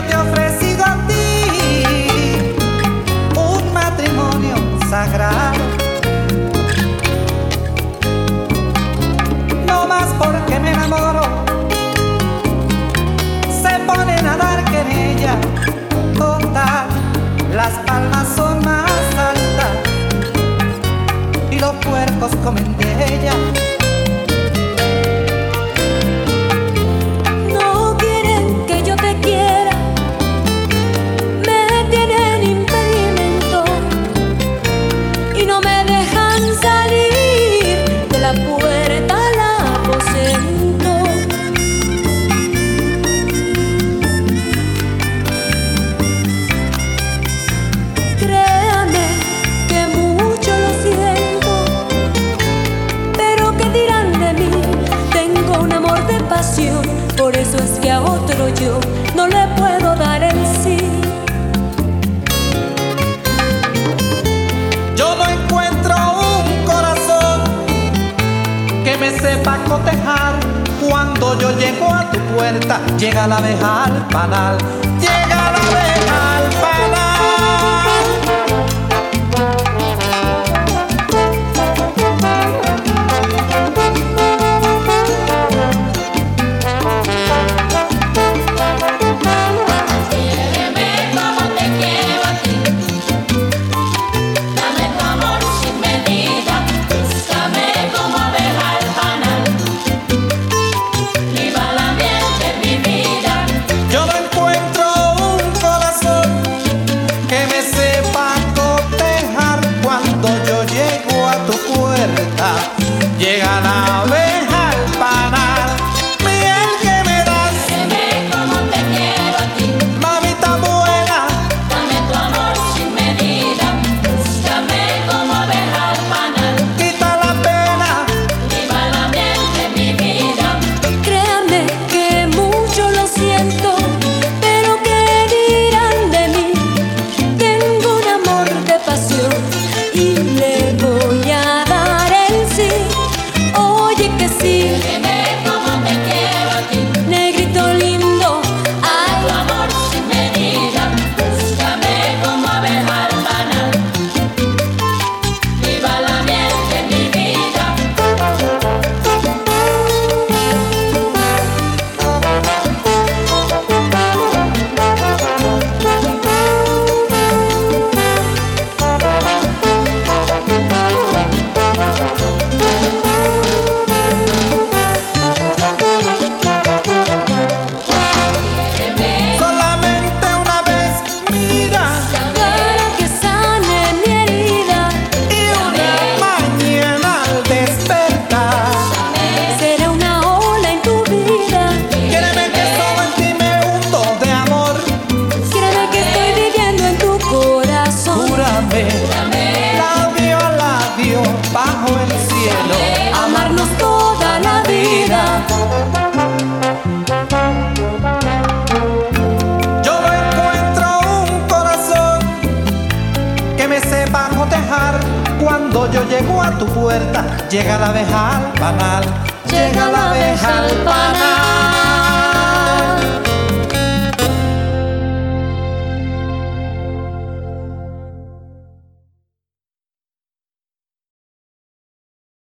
te he ofrecido a ti un matrimonio sagrado, no más porque me enamoro, se ponen a dar querella. Total, las palmas son más altas y los puercos comen de ella. No quieren que yo te quiera, me tienen impedimento y no me dejan salir de la puerta al aposento. Créame que mucho lo siento, pero ¿qué dirán de mí? Tengo un amor de pasión, por eso es que a otro yo no le puedo dar el sí. Yo no encuentro un corazón que me sepa cotejar. Cuando yo llego a tu puerta, llega la abeja al panal, llega la abeja al panal. Llega la abeja al panal, miel que me das. Créeme como te quiero a ti, Mamita buena, dame tu amor sin medida. Búscame como abeja al panal, quita la pena. viva la miel de mi vida. Créame que mucho lo siento, pero ¿qué dirán de mí? Tengo un amor de pasión y le voy a dar el sí. Oye que sí, créeme como te quiero a ti, negrito lindo, ay, tu amor sin medida. Búscame como abeja al panal, viva la miel de mi vida. Solamente una vez, mira, Para que sane mi herida, y una mañana al despertar, será una ola en tu vida. créeme que solo en ti me hundo de amor. Créeme que estoy viviendo en tu corazón. Júrame, labio, bajo el cielo, Amarnos toda la vida. yo no encuentro un corazón que me sepa cotejar. Cuando yo llego a tu puerta, llega la abeja al panal, llega la abeja al panal.